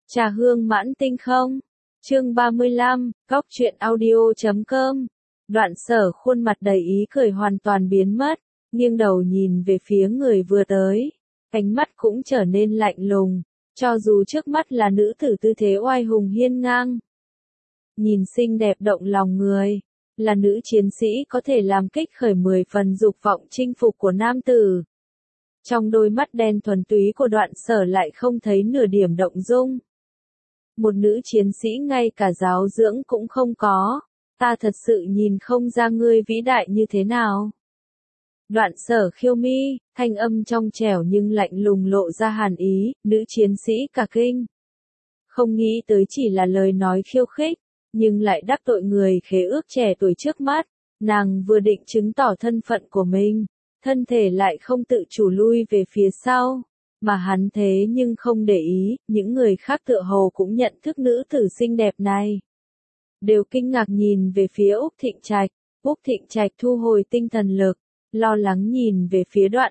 Trà hương mãn tinh không? Chương 35, Góc truyện audio.com. Đoạn Sở khuôn mặt đầy ý cười hoàn toàn biến mất, nghiêng đầu nhìn về phía người vừa tới, ánh mắt cũng trở nên lạnh lùng, cho dù trước mắt là nữ tử tư thế oai hùng hiên ngang. Nhìn xinh đẹp động lòng người, là nữ chiến sĩ có thể làm kích khởi 10 phần dục vọng chinh phục của nam tử. Trong đôi mắt đen thuần túy của Đoạn Sở lại không thấy nửa điểm động dung. Một nữ chiến sĩ ngay cả giáo dưỡng cũng không có, ta thật sự nhìn không ra ngươi vĩ đại như thế nào. Đoạn Sở khiêu mi, thanh âm trong trẻo nhưng lạnh lùng lộ ra hàn ý, nữ chiến sĩ cả kinh. Không nghĩ tới chỉ là lời nói khiêu khích, nhưng lại đắc tội người khế ước trẻ tuổi trước mắt, nàng vừa định chứng tỏ thân phận của mình, thân thể lại không tự chủ lui về phía sau. Mà hắn thế nhưng không để ý, những người khác tựa hồ cũng nhận thức nữ tử xinh đẹp này. Đều kinh ngạc nhìn về phía Úc Thịnh Trạch, Úc Thịnh Trạch thu hồi tinh thần lực, lo lắng nhìn về phía Đoạn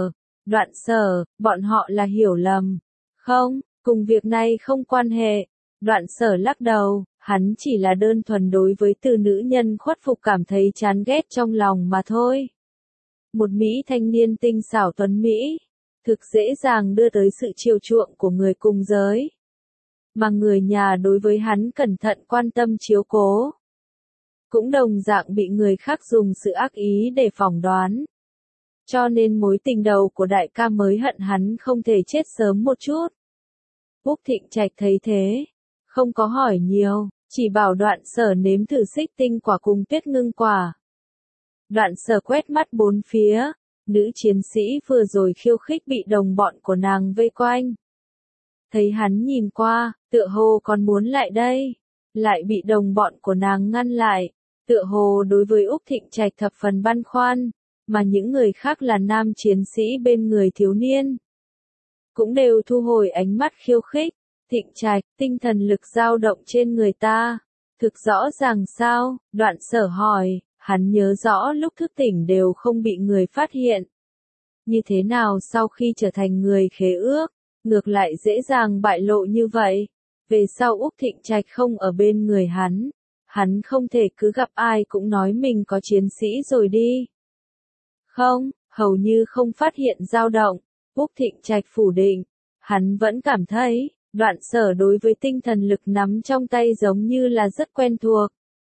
Sở, bọn họ là hiểu lầm. Không, cùng việc này không quan hệ. Đoạn Sở lắc đầu, hắn chỉ là đơn thuần đối với từ nữ nhân khuất phục cảm thấy chán ghét trong lòng mà thôi. Một Mỹ thanh niên tinh xảo tuấn Mỹ, thực dễ dàng đưa tới sự chiều chuộng của người cùng giới. Mà người nhà đối với hắn cẩn thận quan tâm chiếu cố, cũng đồng dạng bị người khác dùng sự ác ý để phỏng đoán. Cho nên mối tình đầu của đại ca mới hận hắn không thể chết sớm một chút. Úc Thịnh Trạch thấy thế, không có hỏi nhiều, chỉ bảo Đoạn Sở nếm thử xích tinh quả cùng tuyết ngưng quả. Đoạn Sở quét mắt bốn phía. Nữ chiến sĩ vừa rồi khiêu khích bị đồng bọn của nàng vây quanh. Thấy hắn nhìn qua, tựa hồ còn muốn lại đây, lại bị đồng bọn của nàng ngăn lại, tựa hồ đối với Úc Thịnh Trạch thập phần băn khoăn, mà những người khác là nam chiến sĩ bên người thiếu niên. Cũng đều thu hồi ánh mắt khiêu khích. Thịnh Trạch, tinh thần lực dao động trên người ta, thực rõ ràng sao? Đoạn Sở hỏi. Hắn nhớ rõ lúc thức tỉnh đều không bị người phát hiện. Như thế nào sau khi trở thành người khế ước, ngược lại dễ dàng bại lộ như vậy? Về sau Úc Thịnh Trạch không ở bên người hắn không thể cứ gặp ai cũng nói mình có chiến sĩ rồi đi. Không, hầu như không phát hiện dao động, Úc Thịnh Trạch phủ định, hắn vẫn cảm thấy, Đoạn Sở đối với tinh thần lực nắm trong tay giống như là rất quen thuộc.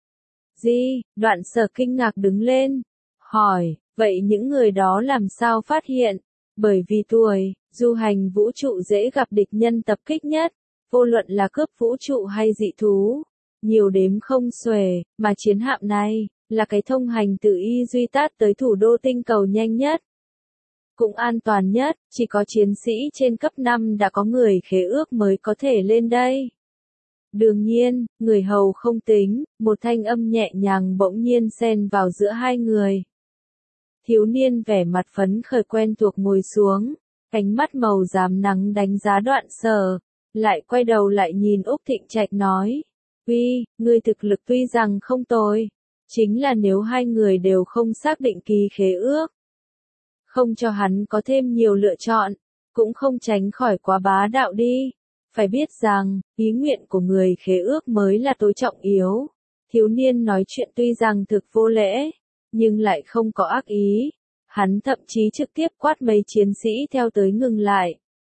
Gì? Đoạn Sở kinh ngạc đứng lên, hỏi, vậy những người đó làm sao phát hiện? Bởi vì tuổi, du hành vũ trụ dễ gặp địch nhân tập kích nhất, vô luận là cướp vũ trụ hay dị thú, nhiều đếm không xuể, mà chiến hạm này, là cái thông hành từ Y Duy Tát tới thủ đô tinh cầu nhanh nhất. Cũng an toàn nhất, chỉ có chiến sĩ trên cấp 5 đã có người khế ước mới có thể lên đây. Đương nhiên, người hầu không tính, một thanh âm nhẹ nhàng bỗng nhiên xen vào giữa hai người. Thiếu niên vẻ mặt phấn khởi quen thuộc ngồi xuống, ánh mắt màu rám nắng đánh giá Đoạn Sở, lại quay đầu lại nhìn Úc Thịnh Trạch nói, ngươi thực lực tuy rằng không tồi, chính là nếu hai người đều không xác định ký khế ước, không cho hắn có thêm nhiều lựa chọn, cũng không tránh khỏi quá bá đạo đi. Phải biết rằng, ý nguyện của người khế ước mới là tối trọng yếu. Thiếu niên nói chuyện tuy rằng thực vô lễ, nhưng lại không có ác ý. Hắn thậm chí trực tiếp quát mấy chiến sĩ theo tới ngừng lại.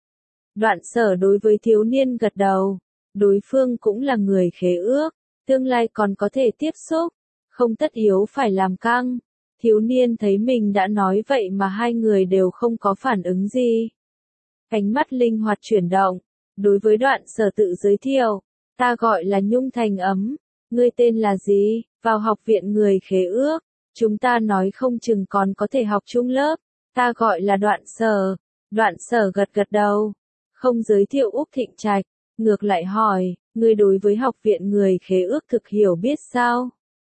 Đoạn Sở đối với thiếu niên gật đầu. Đối phương cũng là người khế ước, tương lai còn có thể tiếp xúc, không tất yếu phải làm căng. Thiếu niên thấy mình đã nói vậy mà hai người đều không có phản ứng gì. Ánh mắt linh hoạt chuyển động. Đối với Đoạn Sở tự giới thiệu, ta gọi là Nhung Thành Ấm, ngươi tên là gì? Vào học viện người khế ước, chúng ta nói không chừng còn có thể học chung lớp, ta gọi là Đoạn Sở. Đoạn Sở gật đầu, không giới thiệu Úc Thịnh Trạch, ngược lại hỏi, ngươi đối với học viện người khế ước thực hiểu biết sao?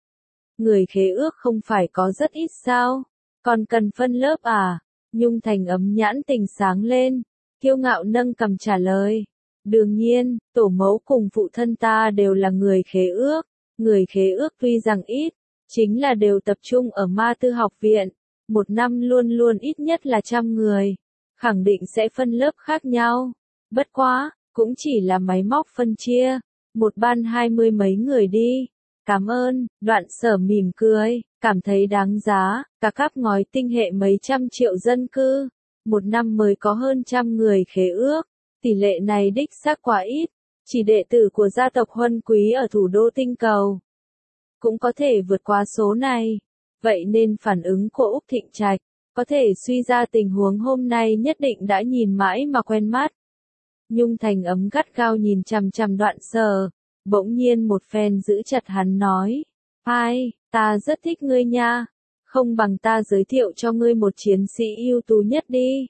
Người khế ước không phải có rất ít sao? Còn cần phân lớp à? Nhung Thành Ấm nhãn tình sáng lên, kiêu ngạo nâng cằm trả lời. Đương nhiên, tổ mẫu cùng phụ thân ta đều là người khế ước. Người khế ước tuy rằng ít, chính là đều tập trung ở Ma Tư học viện. Một năm luôn luôn ít nhất là 100 người. Khẳng định sẽ phân lớp khác nhau. Bất quá, cũng chỉ là máy móc phân chia, một ban 20 mấy người đi. Cảm ơn, Đoạn Sở mỉm cười, cảm thấy đáng giá, cả cáp ngói tinh hệ mấy trăm triệu dân cư, một năm mới có hơn 100 người khế ước, tỷ lệ này đích xác quá ít, chỉ đệ tử của gia tộc Huân Quý ở thủ đô tinh cầu cũng có thể vượt qua số này, vậy nên phản ứng của Úc Thịnh Trạch, có thể suy ra tình huống hôm nay nhất định đã nhìn mãi mà quen mắt. Nhung Thành Ấm gắt gao nhìn chằm chằm Đoạn Sở, bỗng nhiên một phen giữ chặt hắn nói, ai, ta rất thích ngươi nha, không bằng ta giới thiệu cho ngươi một chiến sĩ ưu tú nhất đi.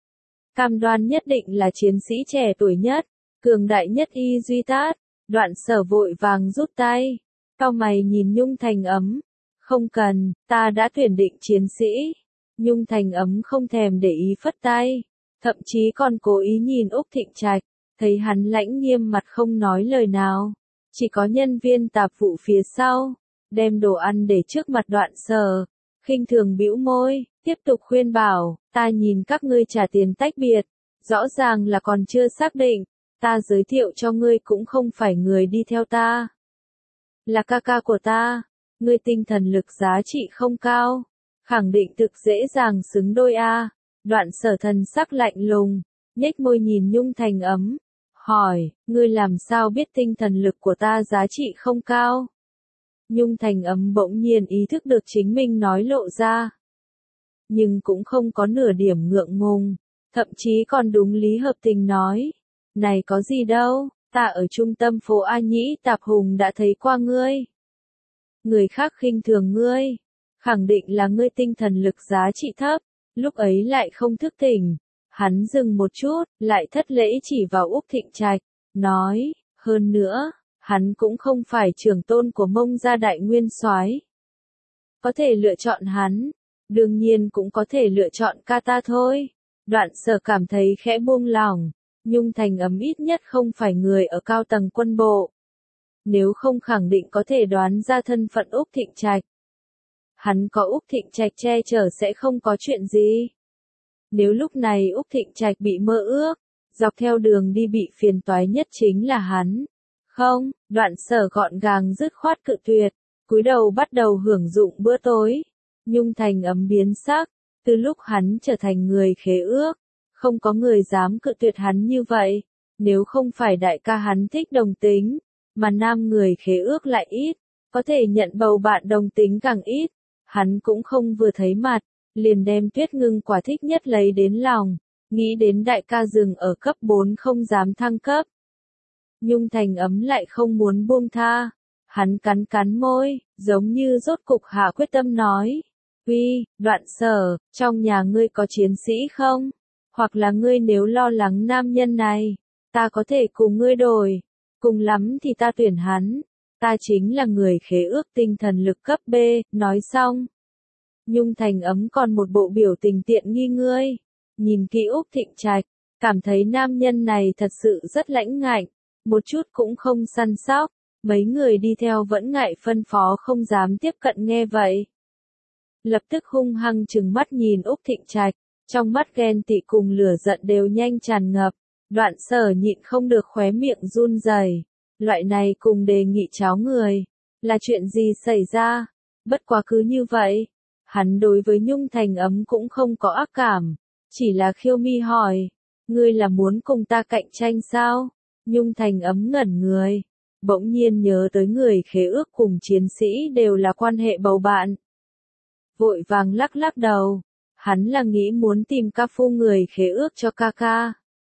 Cam đoan nhất định là chiến sĩ trẻ tuổi nhất, cường đại nhất y duy tát. Đoạn Sở vội vàng rút tay, cau mày nhìn Nhung Thành Ấm, không cần, ta đã tuyển định chiến sĩ. Nhung Thành Ấm không thèm để ý phất tay, thậm chí còn cố ý nhìn Úc Thịnh Trạch, thấy hắn lãnh nghiêm mặt không nói lời nào, chỉ có nhân viên tạp vụ phía sau, đem đồ ăn để trước mặt Đoạn Sở, khinh thường bĩu môi, tiếp tục khuyên bảo, ta nhìn các ngươi trả tiền tách biệt, rõ ràng là còn chưa xác định, ta giới thiệu cho ngươi cũng không phải người đi theo ta, là ca ca của ta, ngươi tinh thần lực giá trị không cao, khẳng định thực dễ dàng xứng đôi a. Đoạn Sở thần sắc lạnh lùng, nhếch môi nhìn Nhung Thành Ấm, hỏi, ngươi làm sao biết tinh thần lực của ta giá trị không cao? Nhung Thành Ấm bỗng nhiên ý thức được chính mình nói lộ ra, nhưng cũng không có nửa điểm ngượng ngùng, thậm chí còn đúng lý hợp tình nói, này có gì đâu, ta ở trung tâm phố A Nhĩ Tạp Hùng đã thấy qua ngươi. Người khác khinh thường ngươi, khẳng định là ngươi tinh thần lực giá trị thấp, lúc ấy lại không thức tỉnh. Hắn dừng một chút, lại thất lễ chỉ vào Úc Thịnh Trạch, nói, hơn nữa, hắn cũng không phải trưởng tôn của Mông gia đại nguyên soái. Có thể lựa chọn hắn, đương nhiên cũng có thể lựa chọn ca ta thôi. Đoạn Sở cảm thấy khẽ buông lỏng, Nhung Thành Ấm ít nhất không phải người ở cao tầng quân bộ. Nếu không khẳng định có thể đoán ra thân phận Úc Thịnh Trạch. Hắn có Úc Thịnh Trạch che chở sẽ không có chuyện gì. Nếu lúc này Úc Thịnh Trạch bị mơ ước, dọc theo đường đi bị phiền toái nhất chính là hắn. Không, Đoạn Sở gọn gàng dứt khoát cự tuyệt, cúi đầu bắt đầu hưởng dụng bữa tối. Nhung Thành Ấm biến sắc, từ lúc hắn trở thành người khế ước, không có người dám cự tuyệt hắn như vậy. Nếu không phải đại ca hắn thích đồng tính, mà nam người khế ước lại ít, có thể nhận bầu bạn đồng tính càng ít, hắn cũng không vừa thấy mặt, liền đem Tuyết Ngưng quả thích nhất lấy đến lòng, nghĩ đến đại ca dừng ở cấp 4 không dám thăng cấp. Nhung Thành Ấm lại không muốn buông tha, hắn cắn cắn môi, giống như rốt cục hạ quyết tâm nói, uy, Đoạn Sở, trong nhà ngươi có chiến sĩ không? Hoặc là ngươi nếu lo lắng nam nhân này, ta có thể cùng ngươi đổi, cùng lắm thì ta tuyển hắn, ta chính là người khế ước tinh thần lực cấp B, nói xong. Nhung Thành Ấm còn một bộ biểu tình tiện nghi ngươi, nhìn kỹ Úc Thịnh Trạch, cảm thấy nam nhân này thật sự rất lãnh ngạnh, một chút cũng không săn sóc, mấy người đi theo vẫn ngại phân phó không dám tiếp cận nghe vậy. Lập tức hung hăng trừng mắt nhìn Úc Thịnh Trạch, trong mắt ghen tị cùng lửa giận đều nhanh tràn ngập, Đoạn Sở nhịn không được khóe miệng run rẩy. Loại này cùng đề nghị cháo người, là chuyện gì xảy ra? Bất quá cứ như vậy, hắn đối với Nhung Thành Ấm cũng không có ác cảm, chỉ là khiêu mi hỏi, ngươi là muốn cùng ta cạnh tranh sao? Nhung Thành Ấm ngẩn người, bỗng nhiên nhớ tới người khế ước cùng chiến sĩ đều là quan hệ bầu bạn. Vội vàng lắc lắc đầu, hắn là nghĩ muốn tìm ca phu người khế ước cho ca ca.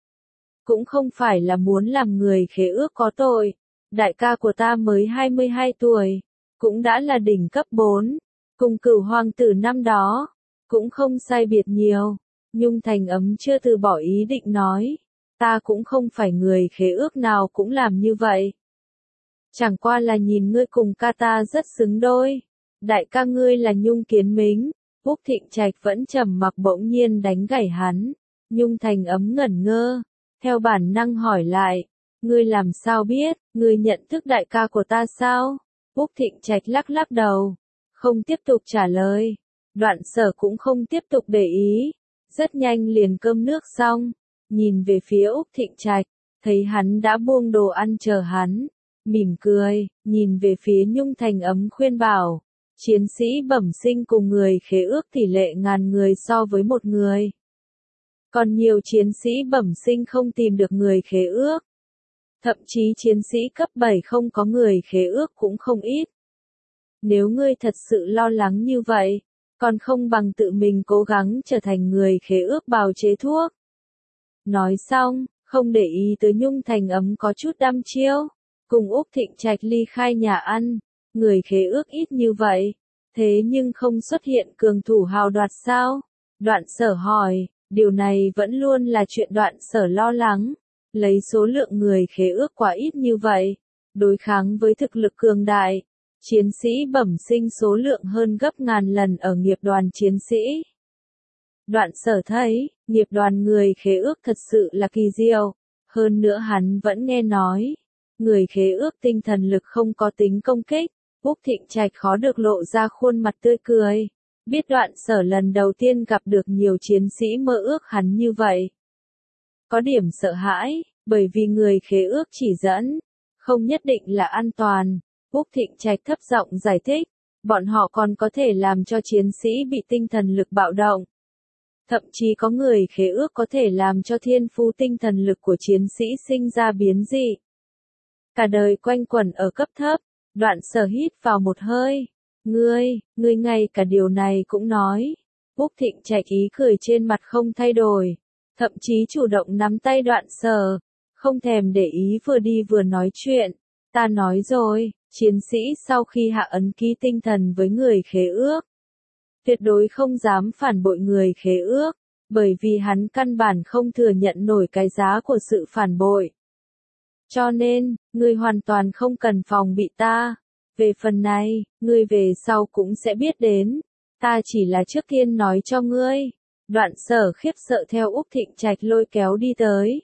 Cũng không phải là muốn làm người khế ước có tội, đại ca của ta mới 22 tuổi, cũng đã là đỉnh cấp 4, cùng Cửu hoàng tử năm đó, cũng không sai biệt nhiều. Nhung Thành Ấm chưa từ bỏ ý định nói, ta cũng không phải người khế ước nào cũng làm như vậy. Chẳng qua là nhìn ngươi cùng ca ta rất xứng đôi, đại ca ngươi là Nhung Kiến Mính. Úc Thịnh Trạch vẫn trầm mặc bỗng nhiên đánh gãy hắn, Nhung Thành Ấm ngẩn ngơ, theo bản năng hỏi lại, ngươi làm sao biết, ngươi nhận thức đại ca của ta sao? Úc Thịnh Trạch lắc lắc đầu, không tiếp tục trả lời, Đoạn Sở cũng không tiếp tục để ý, rất nhanh liền cơm nước xong, nhìn về phía Úc Thịnh Trạch, thấy hắn đã buông đồ ăn chờ hắn, mỉm cười, nhìn về phía Nhung Thành Ấm khuyên bảo, chiến sĩ bẩm sinh cùng người khế ước tỷ lệ ngàn người so với một người. Còn nhiều chiến sĩ bẩm sinh không tìm được người khế ước. Thậm chí chiến sĩ cấp 7 không có người khế ước cũng không ít. Nếu ngươi thật sự lo lắng như vậy, còn không bằng tự mình cố gắng trở thành người khế ước bào chế thuốc. Nói xong, không để ý tới Nhung Thành Ấm có chút đăm chiêu, cùng Úc Thịnh Trạch ly khai nhà ăn, người khế ước ít như vậy, thế nhưng không xuất hiện cường thủ hào đoạt sao? Đoạn Sở hỏi, điều này vẫn luôn là chuyện Đoạn Sở lo lắng, lấy số lượng người khế ước quá ít như vậy, đối kháng với thực lực cường đại, chiến sĩ bẩm sinh số lượng hơn gấp ngàn lần ở nghiệp đoàn chiến sĩ. Đoạn Sở thấy, nghiệp đoàn người khế ước thật sự là kỳ diệu, hơn nữa hắn vẫn nghe nói, người khế ước tinh thần lực không có tính công kích, Úc Thịnh Trạch khó được lộ ra khuôn mặt tươi cười, biết Đoạn Sở lần đầu tiên gặp được nhiều chiến sĩ mơ ước hắn như vậy. Có điểm sợ hãi, bởi vì người khế ước chỉ dẫn, không nhất định là an toàn, Úc Thịnh Trạch thấp giọng giải thích, bọn họ còn có thể làm cho chiến sĩ bị tinh thần lực bạo động. Thậm chí có người khế ước có thể làm cho thiên phú tinh thần lực của chiến sĩ sinh ra biến dị. Cả đời quanh quẩn ở cấp thấp, Đoạn Sở hít vào một hơi. Ngươi ngay cả điều này cũng nói. Úc Thịnh Trạch ý cười trên mặt không thay đổi. Thậm chí chủ động nắm tay Đoạn Sở. Không thèm để ý vừa đi vừa nói chuyện. Ta nói rồi, chiến sĩ sau khi hạ ấn ký tinh thần với người khế ước, tuyệt đối không dám phản bội người khế ước, bởi vì hắn căn bản không thừa nhận nổi cái giá của sự phản bội. Cho nên, ngươi hoàn toàn không cần phòng bị ta. Về phần này, ngươi về sau cũng sẽ biết đến. Ta chỉ là trước tiên nói cho ngươi. Đoạn Sở khiếp sợ theo Úc Thịnh Trạch lôi kéo đi tới.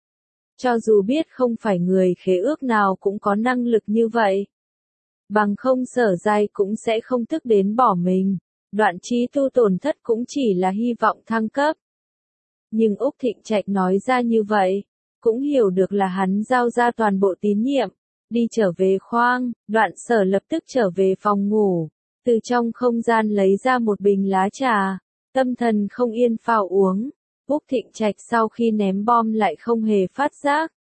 Cho dù biết không phải người khế ước nào cũng có năng lực như vậy, bằng không Sở Giai cũng sẽ không tức đến bỏ mình. Đoạn Chí Tu tổn thất cũng chỉ là hy vọng thăng cấp. Nhưng Úc Thịnh Trạch nói ra như vậy, cũng hiểu được là hắn giao ra toàn bộ tín nhiệm, đi trở về khoang. Đoạn Sở lập tức trở về phòng ngủ, từ trong không gian lấy ra một bình lá trà, tâm thần không yên phao uống. Úc Thịnh Trạch sau khi ném bom lại không hề phát giác.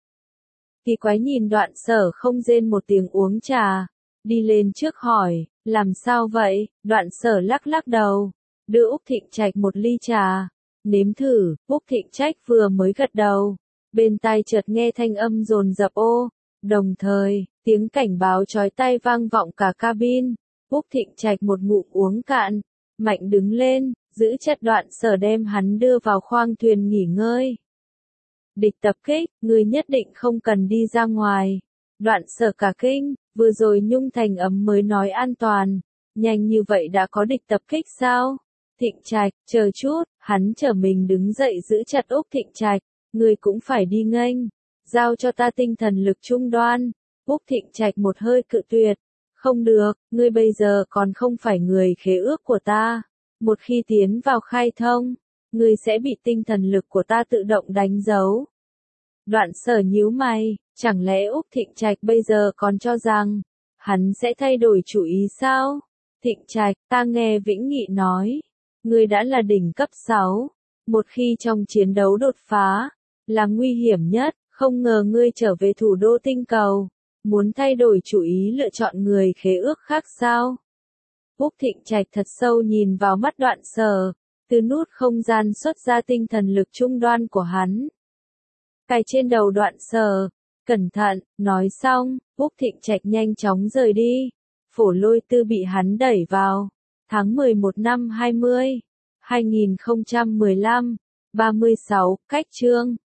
Kỳ quái nhìn Đoạn Sở không rên một tiếng uống trà, đi lên trước hỏi, làm sao vậy? Đoạn Sở lắc lắc đầu, đưa Úc Thịnh Trạch một ly trà, nếm thử. Úc Thịnh Trạch vừa mới gật đầu, bên tai chợt nghe thanh âm dồn dập ô, đồng thời, tiếng cảnh báo chói tai vang vọng cả cabin. Úc Thịnh Trạch một ngụm uống cạn, mạnh đứng lên, giữ chặt Đoạn Sở đem hắn đưa vào khoang thuyền nghỉ ngơi. Địch tập kích, ngươi nhất định không cần đi ra ngoài. Đoạn Sở cả kinh, vừa rồi Nhung Thành Ấm mới nói an toàn, nhanh như vậy đã có địch tập kích sao? Thịnh Trạch, chờ chút, hắn trở mình đứng dậy giữ chặt Úc Thịnh Trạch, ngươi cũng phải đi nghênh, giao cho ta tinh thần lực trung đoan. Úc Thịnh Trạch một hơi cự tuyệt, không được, ngươi bây giờ còn không phải người khế ước của ta, một khi tiến vào khai thông, ngươi sẽ bị tinh thần lực của ta tự động đánh dấu. Đoạn Sở nhíu mày, chẳng lẽ Úc Thịnh Trạch bây giờ còn cho rằng, hắn sẽ thay đổi chủ ý sao? Thịnh Trạch, ta nghe Vĩnh Nghị nói, ngươi đã là đỉnh cấp 6, một khi trong chiến đấu đột phá, là nguy hiểm nhất, không ngờ ngươi trở về thủ đô tinh cầu, muốn thay đổi chủ ý lựa chọn người khế ước khác sao? Úc Thịnh Trạch thật sâu nhìn vào mắt Đoạn Sở, từ nút không gian xuất ra tinh thần lực trung đoan của hắn. Cài trên đầu Đoạn Sở, cẩn thận, nói xong, Úc Thịnh Trạch nhanh chóng rời đi. Phổ Lôi Tư bị hắn đẩy vào. Tháng 11 năm 2015, 36, cách chương.